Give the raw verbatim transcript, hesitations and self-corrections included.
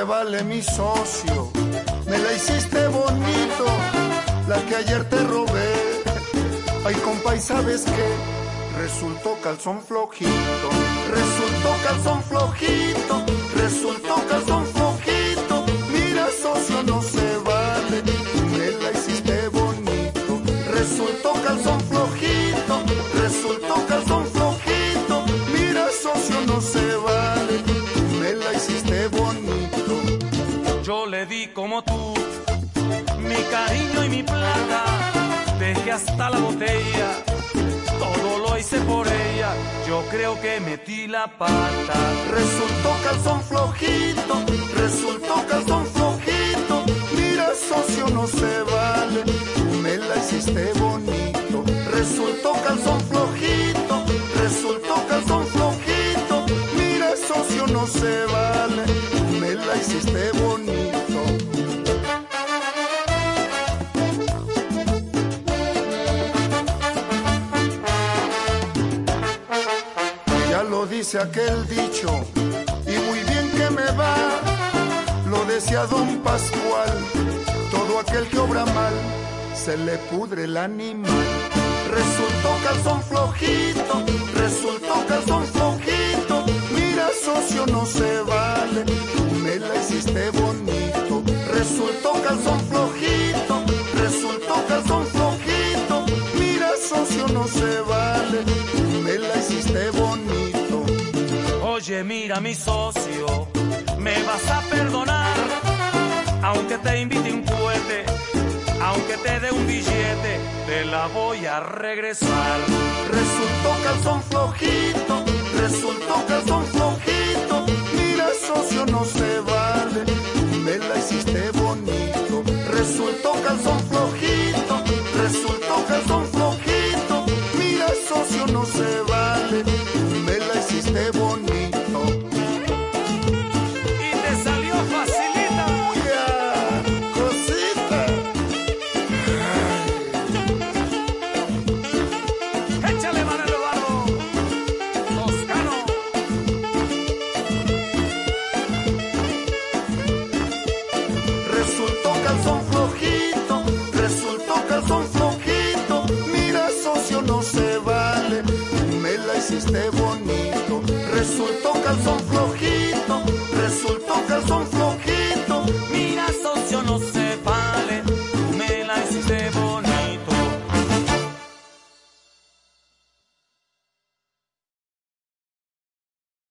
vale mi socio, me la hiciste bonito, la que ayer te robé. Ay, compa, ¿y sabes qué? Resultó calzón flojito, resultó calzón flojito, resultó calzón flojito. Mira, socio, no se vale, me la hiciste bonito. Resultó calzón flojito, resultó calzón flojito. Mira, socio, no se vale, me la hiciste bonito. Yo le di como tú mi cariño y mi plata, dejé hasta la botella, todo lo hice por ella, yo creo que metí la pata. Resultó calzón flojito, resultó calzón flojito. Mira, socio, no se vale, tú me la hiciste bonito. Resultó calzón flojito, resultó calzón flojito. Mira, socio, no se vale, tú me la hiciste bonito. Lo dice aquel dicho, y muy bien que me va, lo decía don Pascual, todo aquel que obra mal, se le pudre el animal. Resultó calzón flojito, resultó calzón flojito. Mira, socio, no se vale, tú me la hiciste bonito. Resultó calzón flojito, resultó calzón flojito. Mira, socio, no se vale, tú me la hiciste bonito. Oye, mira, mi socio, me vas a perdonar, aunque te invite un cohete, aunque te dé un billete, te la voy a regresar. Resultó calzón flojito, resultó calzón flojito. Mira, socio, no se vale, tú me la hiciste bonito. Resultó calzón flojito, resultó calzón flojito. Mira, socio, no se vale, tú me la hiciste bonito. Resultó calzón flojito, resultó calzón flojito. Mira, socio, no se